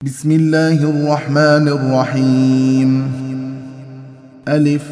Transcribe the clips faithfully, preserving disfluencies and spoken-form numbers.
بسم الله الرحمن الرحيم. ألف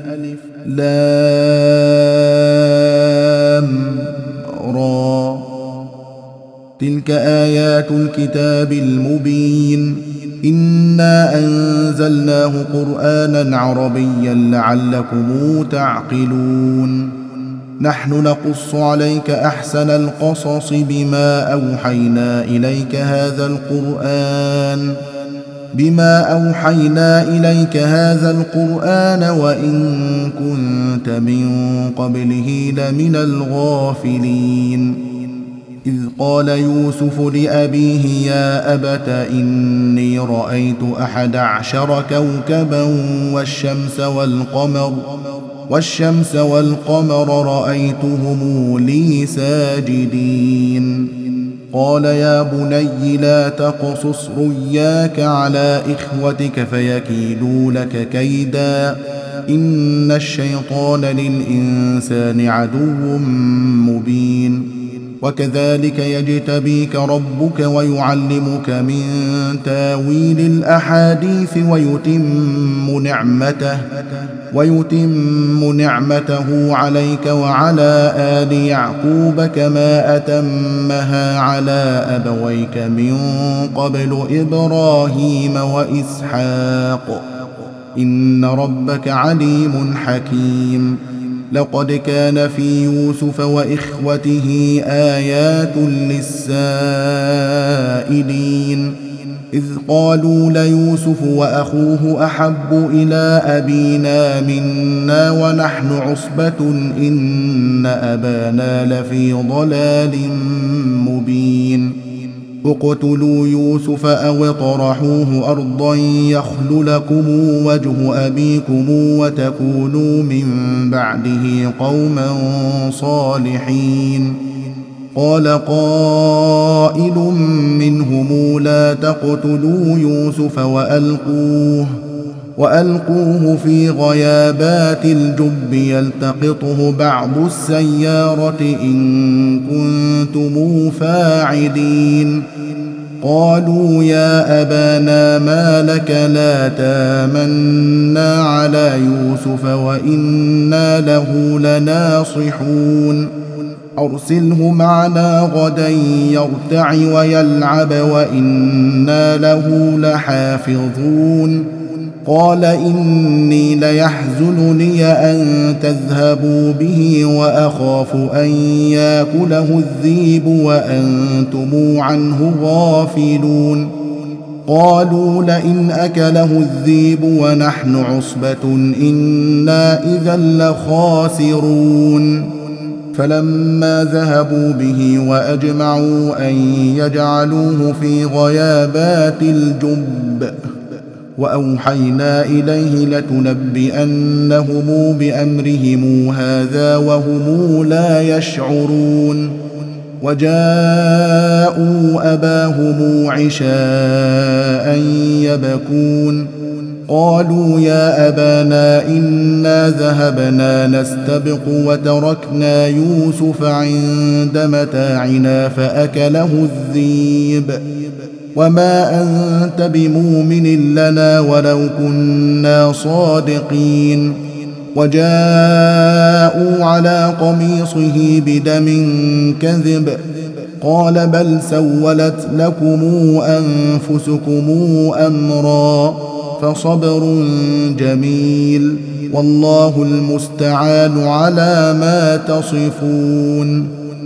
لام را. تلك آيات الكتاب المبين. إنا أنزلناه قرآنا عربيا لعلكم تعقلون. نحن نقص عليك أحسن القصص بما أوحينا إليك هذا القرآن بما أوحينا إليك هذا القرآن وإن كنت من قبله لمن الغافلين. إذ قال يوسف لأبيه يا أبت إني رأيت أحد عشر كوكبا والشمس والقمر والشمس والقمر رأيتهم لي ساجدين. قال يا بني لا تقصص رؤياك على إخوتك فيكيدوا لك كيدا إن الشيطان للإنسان عدو مبين. وكذلك يجتبيك ربك ويعلمك من تاويل الأحاديث ويتم نعمته ويتم نعمته عليك وعلى آل يعقوب كما أتمها على أبويك من قبل إبراهيم وإسحاق إن ربك عليم حكيم. لقد كان في يوسف وإخوته آيات للسائلين إذ قالوا ليوسف وأخوه أحب إلى أبينا منا ونحن عصبة إن أبانا لفي ضلال مبين. اقتلوا يوسف أو اطرحوه أرضا يخل لكم وجه أبيكم وتكونوا من بعده قوما صالحين. قال قائل منهم لا تقتلوا يوسف وألقوه وألقوه في غيابات الجب يلتقطه بعض السيارة إن كنتم فاعلين. قالوا يا أبانا ما لك لا تامنا على يوسف وإنا له لناصحون. أرسله معنا غدا يرتع ويلعب وإنا له لحافظون. قال إني ليحزنني أن تذهبوا به وأخاف أن يأكله الذئب وأنتم عنه غافلون. قالوا لئن أكله الذئب ونحن عصبة إنا إذا لخاسرون. فلما ذهبوا به وأجمعوا أن يجعلوه في غيابات الجب وأوحينا إليه لتنبئنهم بأمرهم هذا وهم لا يشعرون. وجاءوا أباهم عشاء يبكون. قالوا يا أبانا إنا ذهبنا نستبق وتركنا يوسف عند متاعنا فأكله الذئب وما أنت بمؤمن لنا ولو كنا صادقين. وجاءوا على قميصه بدم كذب قال بل سولت لكم أنفسكم أمرا فصبر جميل والله المستعان على ما تصفون.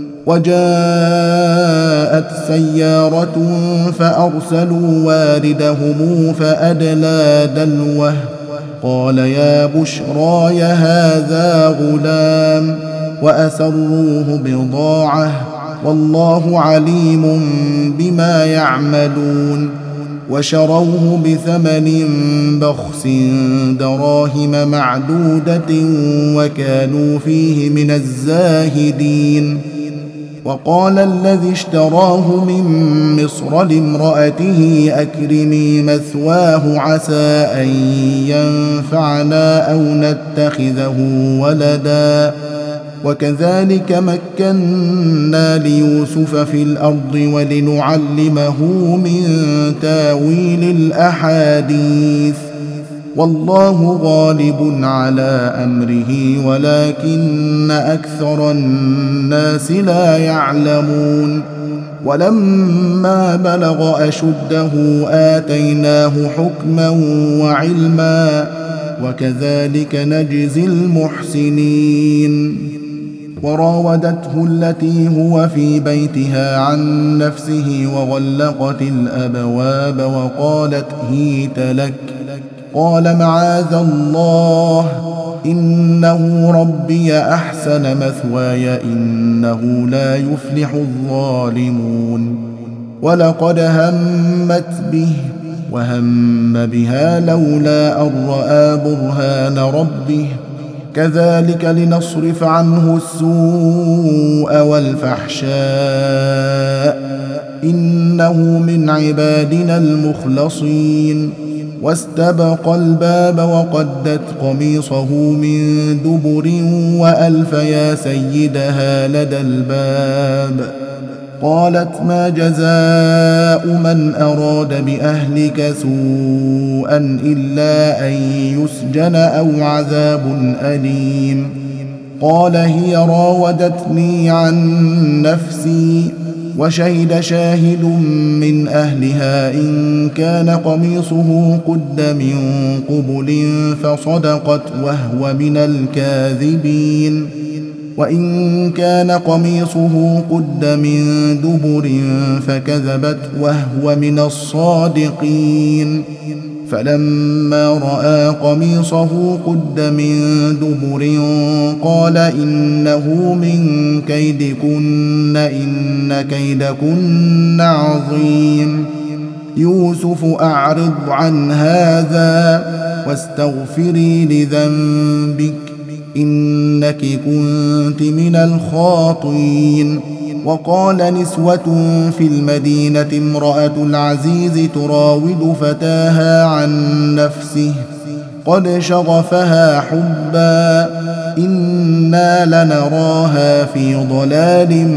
وجاءت سيارة فأرسلوا واردهم فأدلى دلوه قال يا بشرى هذا غلام وأسروه بضاعة والله عليم بما يعملون. وشروه بثمن بخس دراهم معدودة وكانوا فيه من الزاهدين. وقال الذي اشتراه من مصر لامرأته أكرمي مثواه عسى أن ينفعنا أو نتخذه ولدا وكذلك مكنا ليوسف في الأرض ولنعلمه من تاويل الأحاديث والله غالب على أمره ولكن أكثر الناس لا يعلمون ولما بلغ أشده آتيناه حكما وعلما وكذلك نجزي المحسنين وراودته التي هو في بيتها عن نفسه وغلقت الأبواب وقالت هيت لك قال معاذ الله إنه ربي أحسن مثواي إنه لا يفلح الظالمون ولقد همت به وهم بها لولا أن رأى برهان ربه كذلك لنصرف عنه السوء والفحشاء إنه من عبادنا المخلصين واستبق الباب وقدت قميصه من دبر وألف يا سيدها لدى الباب قالت ما جزاء من أراد بأهلك سوءا إلا أن يسجن أو عذاب أليم قال هي راودتني عن نفسي وشهد شاهد من أهلها إن كان قميصه قد من قبل فصدقت وهو من الكاذبين وإن كان قميصه قد من دبر فكذبت وهو من الصادقين فلما رأى قميصه قد من دبر قال إنه من كيدكن إن كيدكن عظيم يوسف أعرض عن هذا واستغفري لذنبك إنك كنت من الخاطئين وقال نسوة في المدينة امرأة العزيز تراود فتاها عن نفسه قد شغفها حبا إنا لنراها في ضلال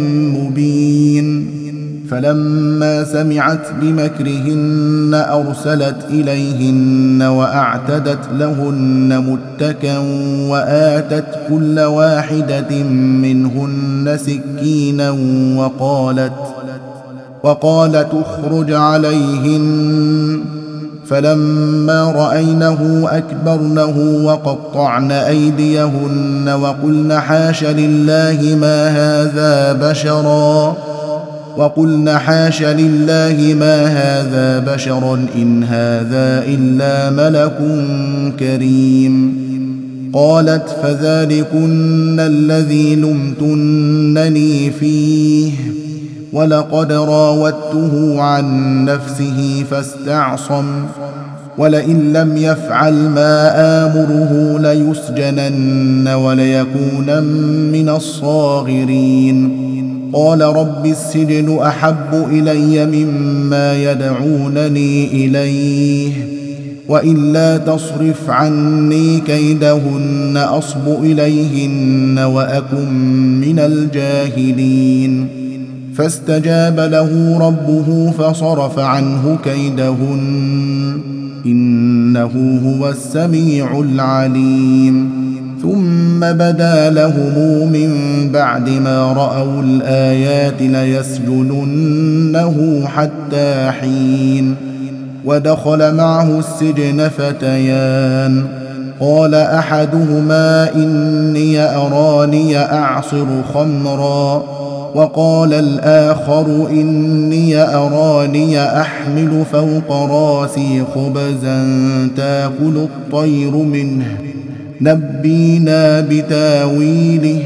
مبين فلما سمعت بمكرهن أرسلت إليهن وأعتدت لهن متكا وآتت كل واحدة منهن سكينا وقالت وقالت اخرج عليهن فلما رأينه أكبرنه وقطعن أيديهن وقلن حاش لله ما هذا بشرا وقلن حاش لله ما هذا بشرا إن هذا إلا ملك كريم قالت فذلكن الذي لمتنني فيه ولقد راودته عن نفسه فاستعصم ولئن لم يفعل ما آمره ليسجنن وليكون من الصاغرين قال رب السجن أحب إلي مما يدعونني إليه وإلا تصرف عني كيدهن أصب إليهن وأكن من الجاهلين فاستجاب له ربه فصرف عنه كيدهن إنه هو السميع العليم ثم بدا لهم من بعد ما رأوا الآيات ليسجننه حتى حين ودخل معه السجن فتيان قال أحدهما إني أراني أعصر خمرا وقال الآخر إني أراني أحمل فوق راسي خبزا تأكل الطير منه نبينا بتاويله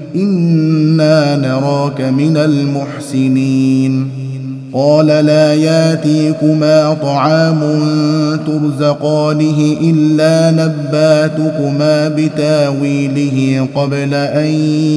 إنا نراك من المحسنين قال لا ياتيكما طعام ترزقانه إلا نباتكما بتاويله قبل أن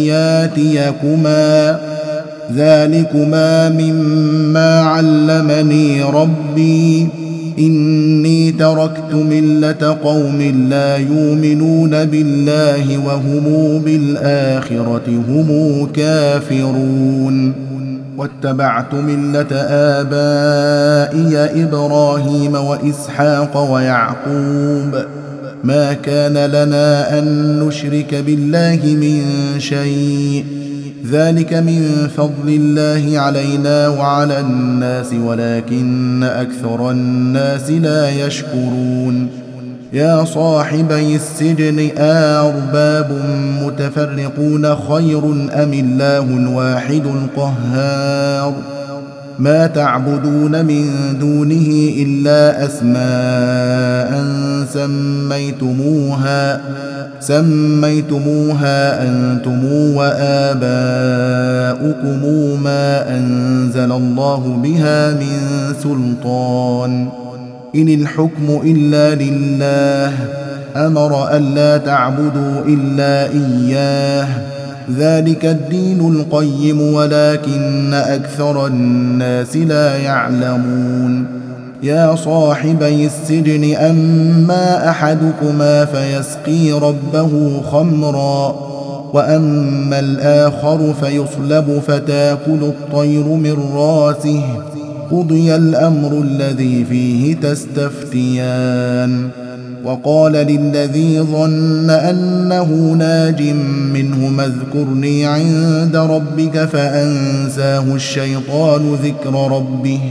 ياتيكما ذلكما مما علمني ربي إني تركت ملة قوم لا يؤمنون بالله وهم بالآخرة هم كافرون واتبعت ملة آبائي إبراهيم وإسحاق ويعقوب ما كان لنا أن نشرك بالله من شيء ذلك من فضل الله علينا وعلى الناس ولكن أكثر الناس لا يشكرون يا صاحبي السجن أأرباب متفرقون خير أم الله الواحد القهار ما تعبدون من دونه إلا أسماء سميتموها سميتموها أنتم وآباؤكم ما أنزل الله بها من سلطان إن الحكم إلا لله أمر ألا تعبدوا إلا إياه ذلك الدين القيم ولكن أكثر الناس لا يعلمون يا صاحبي السجن أما أحدكما فيسقي ربه خمرا وأما الآخر فيصلب فتاكل الطير من راسه قضي الأمر الذي فيه تستفتيان وقال للذي ظن أنه ناج منهما اذكرني عند ربك فأنساه الشيطان ذكر ربه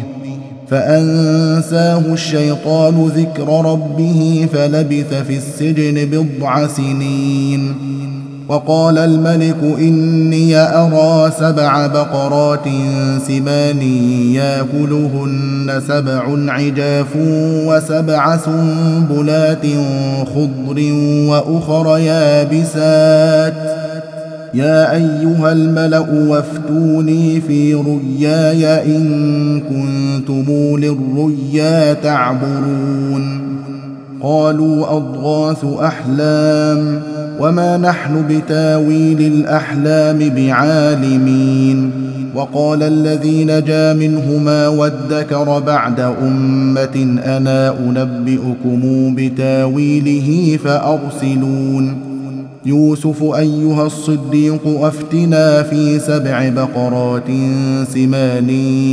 فأنساه الشيطان ذكر ربه فلبث في السجن بضع سنين وقال الملك إني أرى سبع بقرات سمان يأكلهن سبع عجاف وسبع سنبلات خضر وأخر يابسات يا أيها الملأ وافتوني في رؤياي إن كنتم للرؤيا تعبرون قالوا أضغاث أحلام وما نحن بتاويل الأحلام بعالمين وقال الذي نجا منهما وادكر بعد أمة أنا أنبئكم بتاويله فأرسلون يوسف أيها الصديق أفتنا في سبع بقرات سمان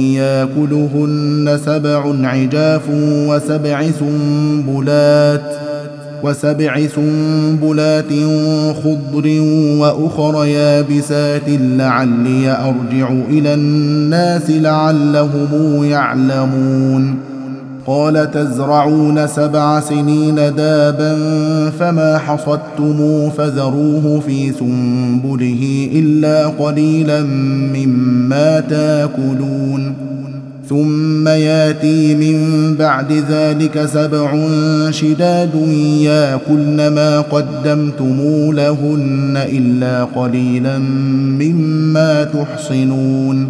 يأكلهن سبع عجاف وسبع سنبلات وسبع سنبلات خضر وأخر يابسات لعلي أرجع إلى الناس لعلهم يعلمون قال تزرعون سبع سنين دابا فما حصدتم فذروه في سنبله إلا قليلا مما تاكلون ثم ياتي من بعد ذلك سبع شداد ياكلن ما قدمتم لهن إلا قليلا مما تحصنون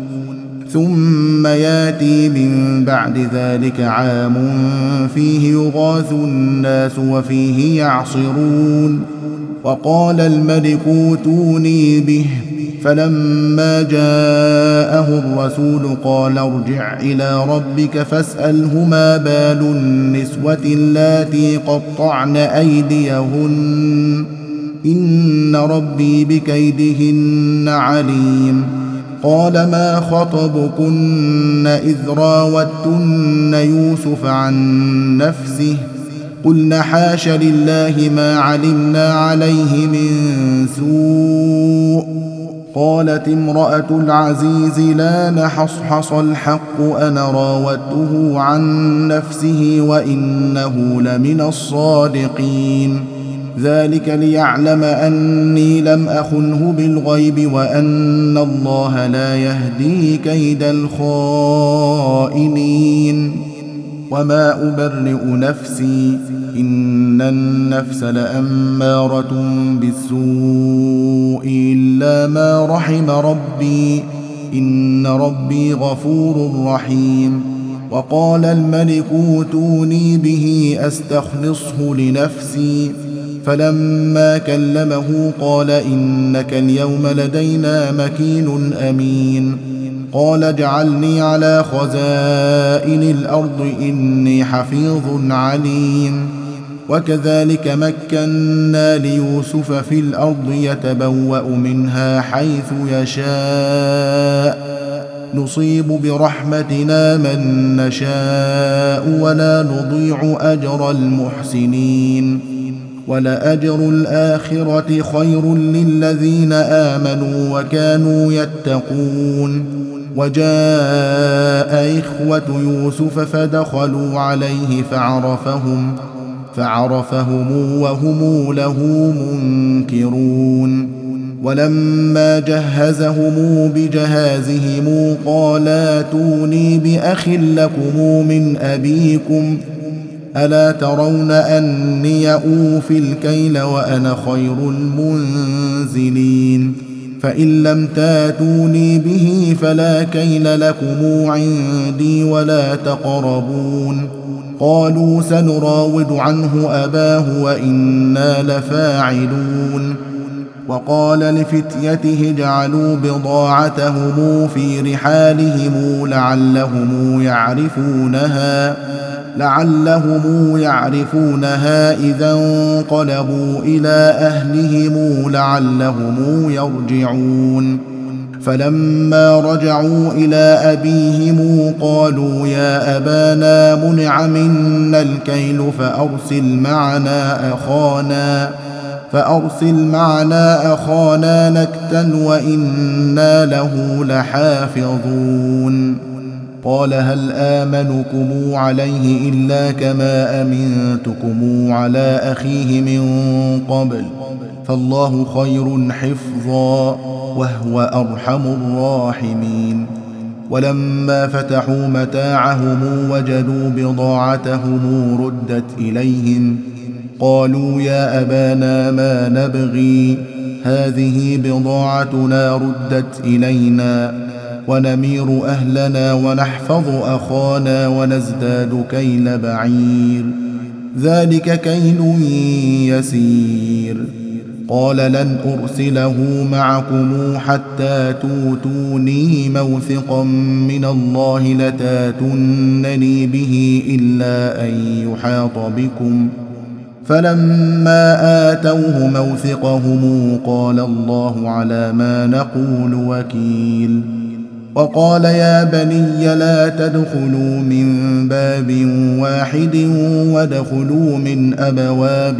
ثم ياتي من بعد ذلك عام فيه يغاث الناس وفيه يعصرون وقال الملك اوتوني به فلما جاءه الرسول قال ارجع إلى ربك فاسأله ما بال النسوة اللاتي قطعن أيديهن إن ربي بكيدهن عليم قال ما خطبكن إذ راوتن يوسف عن نفسه قلن حاش لله ما علمنا عليه من سوء قالت امرأة العزيز لا نحصحص الحق أنا راودته عن نفسه وإنه لمن الصادقين ذلك ليعلم أني لم أخنه بالغيب وأن الله لا يهدي كيد الخائنين وما أبرئ نفسي إن النفس لأمارة بالسوء إلا ما رحم ربي إن ربي غفور رحيم وقال الملك اوتوني به أستخلصه لنفسي فلما كلمه قال إنك اليوم لدينا مكين أمين قال اجعلني على خزائن الأرض إني حفيظ عليم. وكذلك مكنا ليوسف في الأرض يتبوأ منها حيث يشاء نصيب برحمتنا من نشاء ولا نضيع أجر المحسنين ولأجر الآخرة خير للذين آمنوا وكانوا يتقون. وجاء إخوة يوسف فدخلوا عليه فعرفهم فعرفهم وهم له منكرون. ولما جهزهم بجهازهم قال ائتوني بأخ لكم من أبيكم ألا ترون أني أوفي الكيل وأنا خير المنزلين فإن لم تاتوني به فلا كيل لكم عندي ولا تقربون. قالوا سنراود عنه أباه وإنا لفاعلون. وقال لفتيته اجعلوا بضاعتهم في رحالهم لعلهم يعرفونها لعلهم يعرفونها إذا انقلبوا إلى أهلهم لعلهم يرجعون. فلما رجعوا إلى أبيهم قالوا يا أبانا منع منا الكيل فأرسل معنا أخانا فأرسل معنا أخانا نكتل وإنا له لحافظون. قال هل آمنكم عليه إلا كما أمنتكم على أخيه من قبل فالله خير حفظا وهو أرحم الراحمين. ولما فتحوا متاعهم وجدوا بضاعتهم ردت إليهم قالوا يا أبانا ما نبغي هذه بضاعتنا ردت إلينا ونمير أهلنا ونحفظ أخانا ونزداد كيل بعير ذلك كيل يسير. قال لن أرسله معكم حتى توتوني موثقا من الله لتاتونني به إلا أن يحاط بكم. فلما آتوه موثقهم قال الله على ما نقول وكيل. وقال يا بني لا تدخلوا من باب واحد وادخلوا من أبواب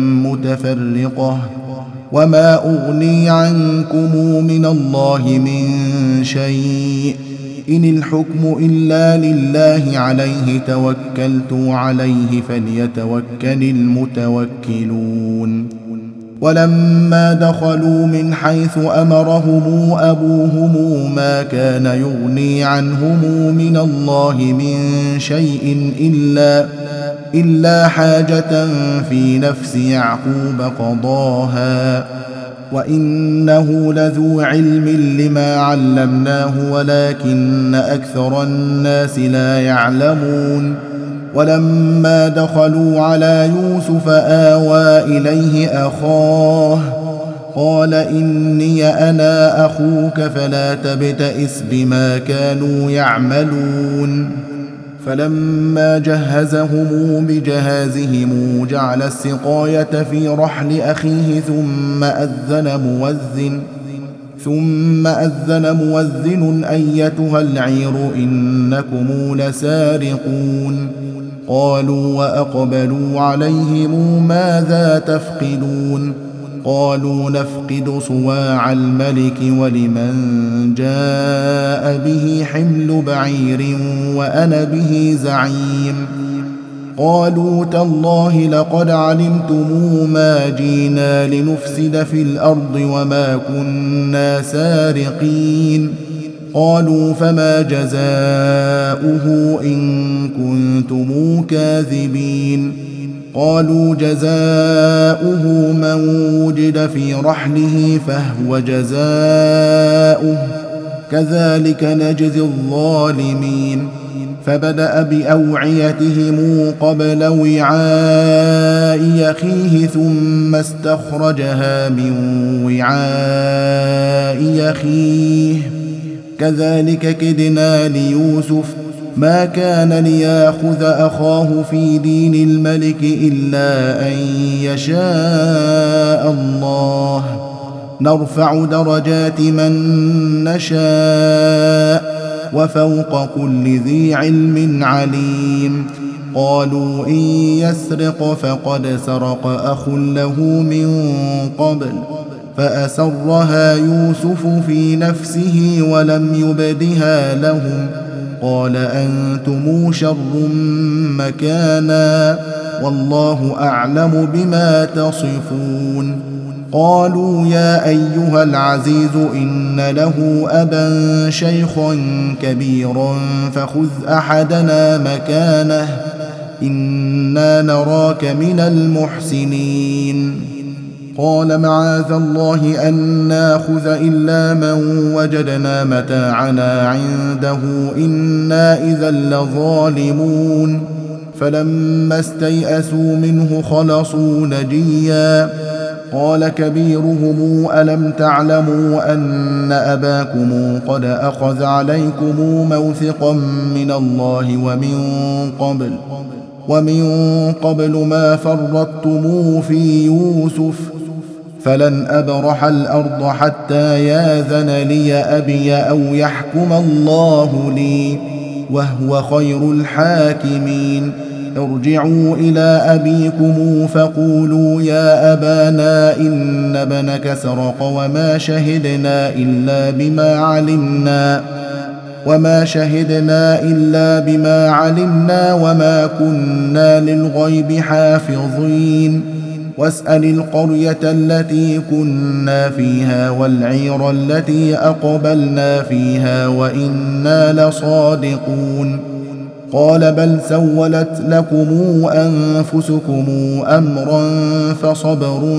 متفرقة وما أغني عنكم من الله من شيء إن الحكم إلا لله عليه توكلت عليه فليتوكل المتوكلون. ولما دخلوا من حيث أمرهم أبوهم ما كان يغني عنهم من الله من شيء إلا إلا حاجة في نفس يعقوب قضاها وإنه لذو علم لما علمناه ولكن أكثر الناس لا يعلمون. ولما دخلوا على يوسف آوى إليه أخاه قال إني أنا أخوك فلا تبتئس بما كانوا يعملون. فلما جهزهم بجهازهم جعل السقاية في رحل أخيه ثم أذن مؤذن ثم أذن مؤذن أيتها العير إنكم لسارقون. قالوا وأقبلوا عليهم ماذا تفقدون قالوا نفقد صواع الملك ولمن جاء به حمل بعير وأنا به زعيم. قالوا تالله لقد علمتم ما جينا لنفسد في الأرض وما كنا سارقين. قالوا فما جزاؤه إن كنتم كاذبين. قالوا جزاؤه من وجد في رحله فهو جزاؤه كذلك نجزي الظالمين. فبدأ بأوعيتهم قبل وعاء أخيه ثم استخرجها من وعاء أخيه كذلك كدنا ليوسف ما كان ليأخذ أخاه في دين الملك إلا أن يشاء الله نرفع درجات من نشاء وفوق كل ذي علم عليم قالوا إن يسرق فقد سرق أخ له من قبل فأسرها يوسف في نفسه ولم يبدها لهم قال أنتم شر مكانا والله أعلم بما تصفون قالوا يا أيها العزيز إن له أبا شيخا كبيرا فخذ أحدنا مكانه إنا نراك من المحسنين قال معاذ الله أن ناخذ إلا من وجدنا متاعنا عنده إنا إذا لظالمون فلما استيئسوا منه خلصوا نجيا قال كبيرهم ألم تعلموا أن أباكم قد أخذ عليكم موثقا من الله ومن قبل ومن قبل ما فرطتم في يوسف فلن أبرح الأرض حتى ياذن لي أبي أو يحكم الله لي وهو خير الحاكمين ارجعوا إلى أبيكم فقولوا يا أبانا إن ابنك سرق وما شهدنا إلا بما علمنا وما شهدنا إلا بما علمنا وما كنا للغيب حافظين واسأل القرية التي كنا فيها والعير التي أقبلنا فيها وإنا لصادقون قال بل سولت لكم أنفسكم أمرا فصبر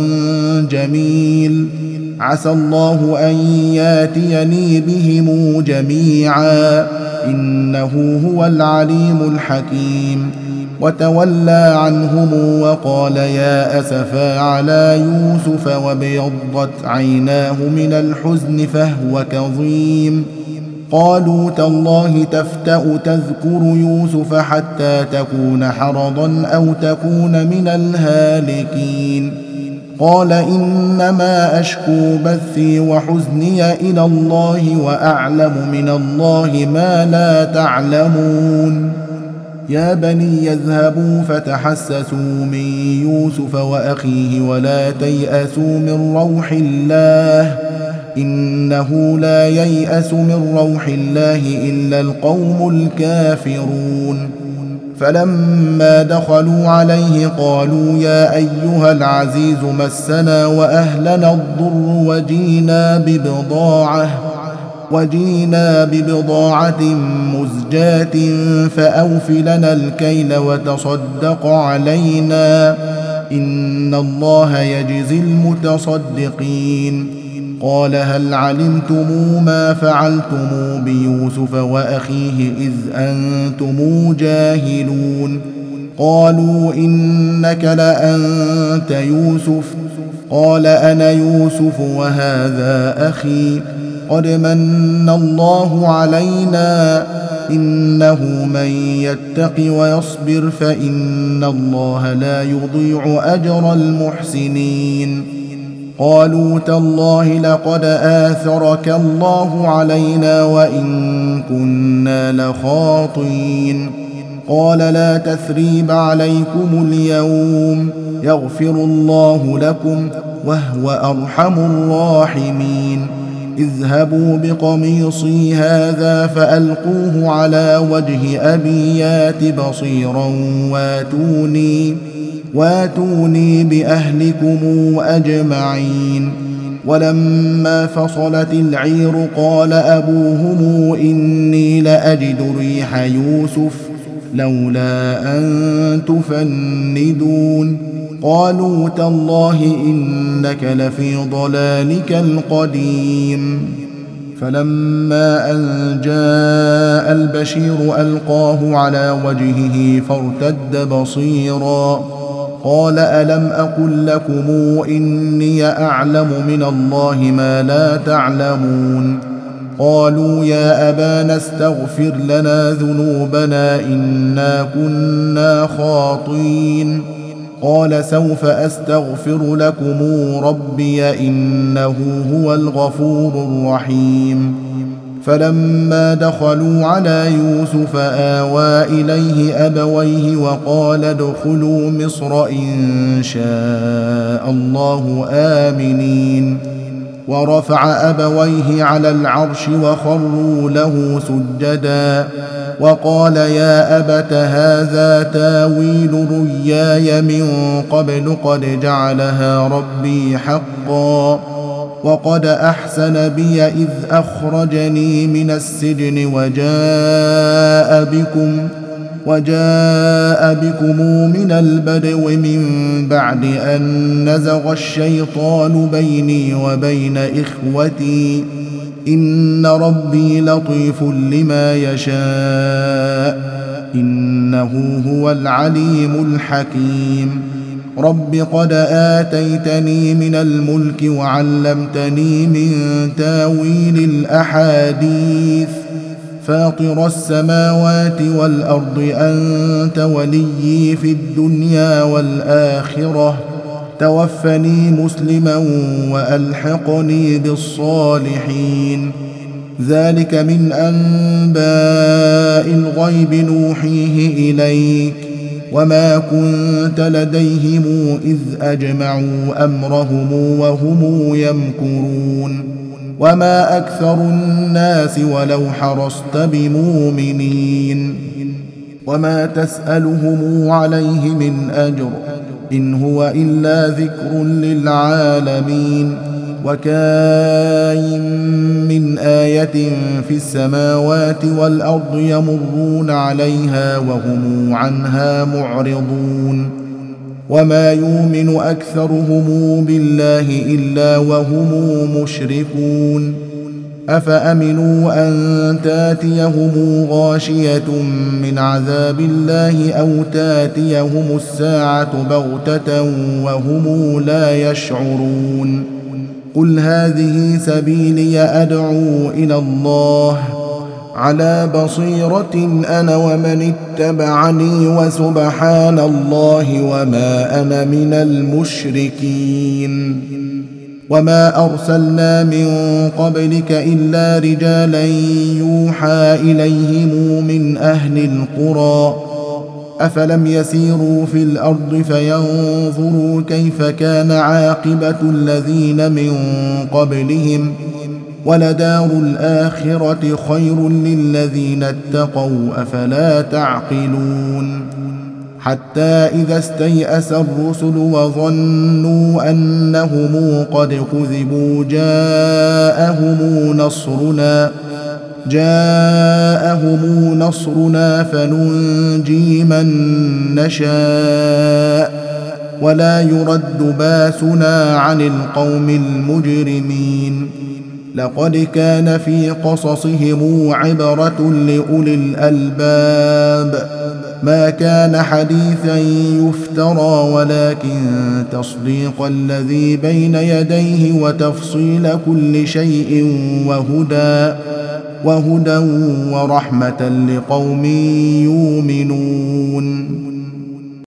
جميل عسى الله أن ياتيني بهم جميعا إنه هو العليم الحكيم وتولى عنهم وقال يا أسفا على يوسف وابيضت عيناه من الحزن فهو كظيم قالوا تالله تفتأ تذكر يوسف حتى تكون حرضا أو تكون من الهالكين قال إنما أشكو بثي وحزني إلى الله وأعلم من الله ما لا تعلمون يا بني يذهبوا فتحسسوا من يوسف وأخيه ولا تيأسوا من روح الله إنه لا ييأس من روح الله إلا القوم الكافرون فلما دخلوا عليه قالوا يا أيها العزيز مسنا وأهلنا الضر وجينا ببضاعة وجينا ببضاعة مزجاة فأوف لنا الكيل وتصدق علينا إن الله يجزي المتصدقين قال هل علمتم ما فعلتم بيوسف وأخيه إذ أنتم جاهلون قالوا إنك لأنت يوسف قال أنا يوسف وهذا أخي قد من الله علينا إنه من يتق ويصبر فإن الله لا يضيع أجر المحسنين قالوا تالله لقد آثرك الله علينا وإن كنا لخاطئين قال لا تثريب عليكم اليوم يغفر الله لكم وهو أرحم الراحمين اذهبوا بقميصي هذا فألقوه على وجه أبي يات بصيرا واتوني واتوني بأهلكم أجمعين ولما فصلت العير قال أبوهم إني لأجد ريح يوسف لولا أن تفندون قالوا تالله إنك لفي ضلالك القديم فلما أن جاء البشير ألقاه على وجهه فارتد بصيرا قال ألم أقل لكم إني أعلم من الله ما لا تعلمون قالوا يا أبانا استغفر لنا ذنوبنا إنا كنا خاطئين قال سوف أستغفر لكم ربي إنه هو الغفور الرحيم فلما دخلوا على يوسف آوى إليه أبويه وقال ادخلوا مصر إن شاء الله آمنين ورفع أبويه على العرش وخروا له سجدا وقال يا أبت هذا تاويل رؤياي من قبل قد جعلها ربي حقا وقد أحسن بي إذ أخرجني من السجن وجاء بكم وجاء بكم من البدو من بعد أن نزغ الشيطان بيني وبين إخوتي إن ربي لطيف لما يشاء إنه هو العليم الحكيم رب قد آتيتني من الملك وعلمتني من تاويل الأحاديث فاطر السماوات والأرض أنت وليي في الدنيا والآخرة توفني مسلما وألحقني بالصالحين ذلك من أنباء الغيب نوحيه إليك وما كنت لديهم إذ أجمعوا أمرهم وهم يمكرون وما أكثر الناس ولو حرصت بمؤمنين وما تسألهم عليه من أجر إن هو إلا ذكر للعالمين وكاين من آية في السماوات والأرض يمرون عليها وهم عنها معرضون وما يؤمن أكثرهم بالله إلا وهم مشركون أفأمنوا أن تاتيهم غاشية من عذاب الله أو تاتيهم الساعة بغتة وهم لا يشعرون قل هذه سبيلي أدعو إلى الله على بصيرة أنا ومن اتبعني وسبحان الله وما أنا من المشركين وما أرسلنا من قبلك إلا رجالا يوحى إليهم من أهل القرى أفلم يسيروا في الأرض فينظروا كيف كان عاقبة الذين من قبلهم ولدار الآخرة خير للذين اتقوا أفلا تعقلون حتى إذا استيأس الرسل وظنوا أنهم قد كذبوا جاءهم نصرنا جاءهم نصرنا فننجي من نشاء ولا يرد باسنا عن القوم المجرمين لقد كان في قصصهم عبرة لأولي الألباب ما كان حديثا يفترى ولكن تصديق الذي بين يديه وتفصيل كل شيء وهدى وهدى ورحمة لقوم يؤمنون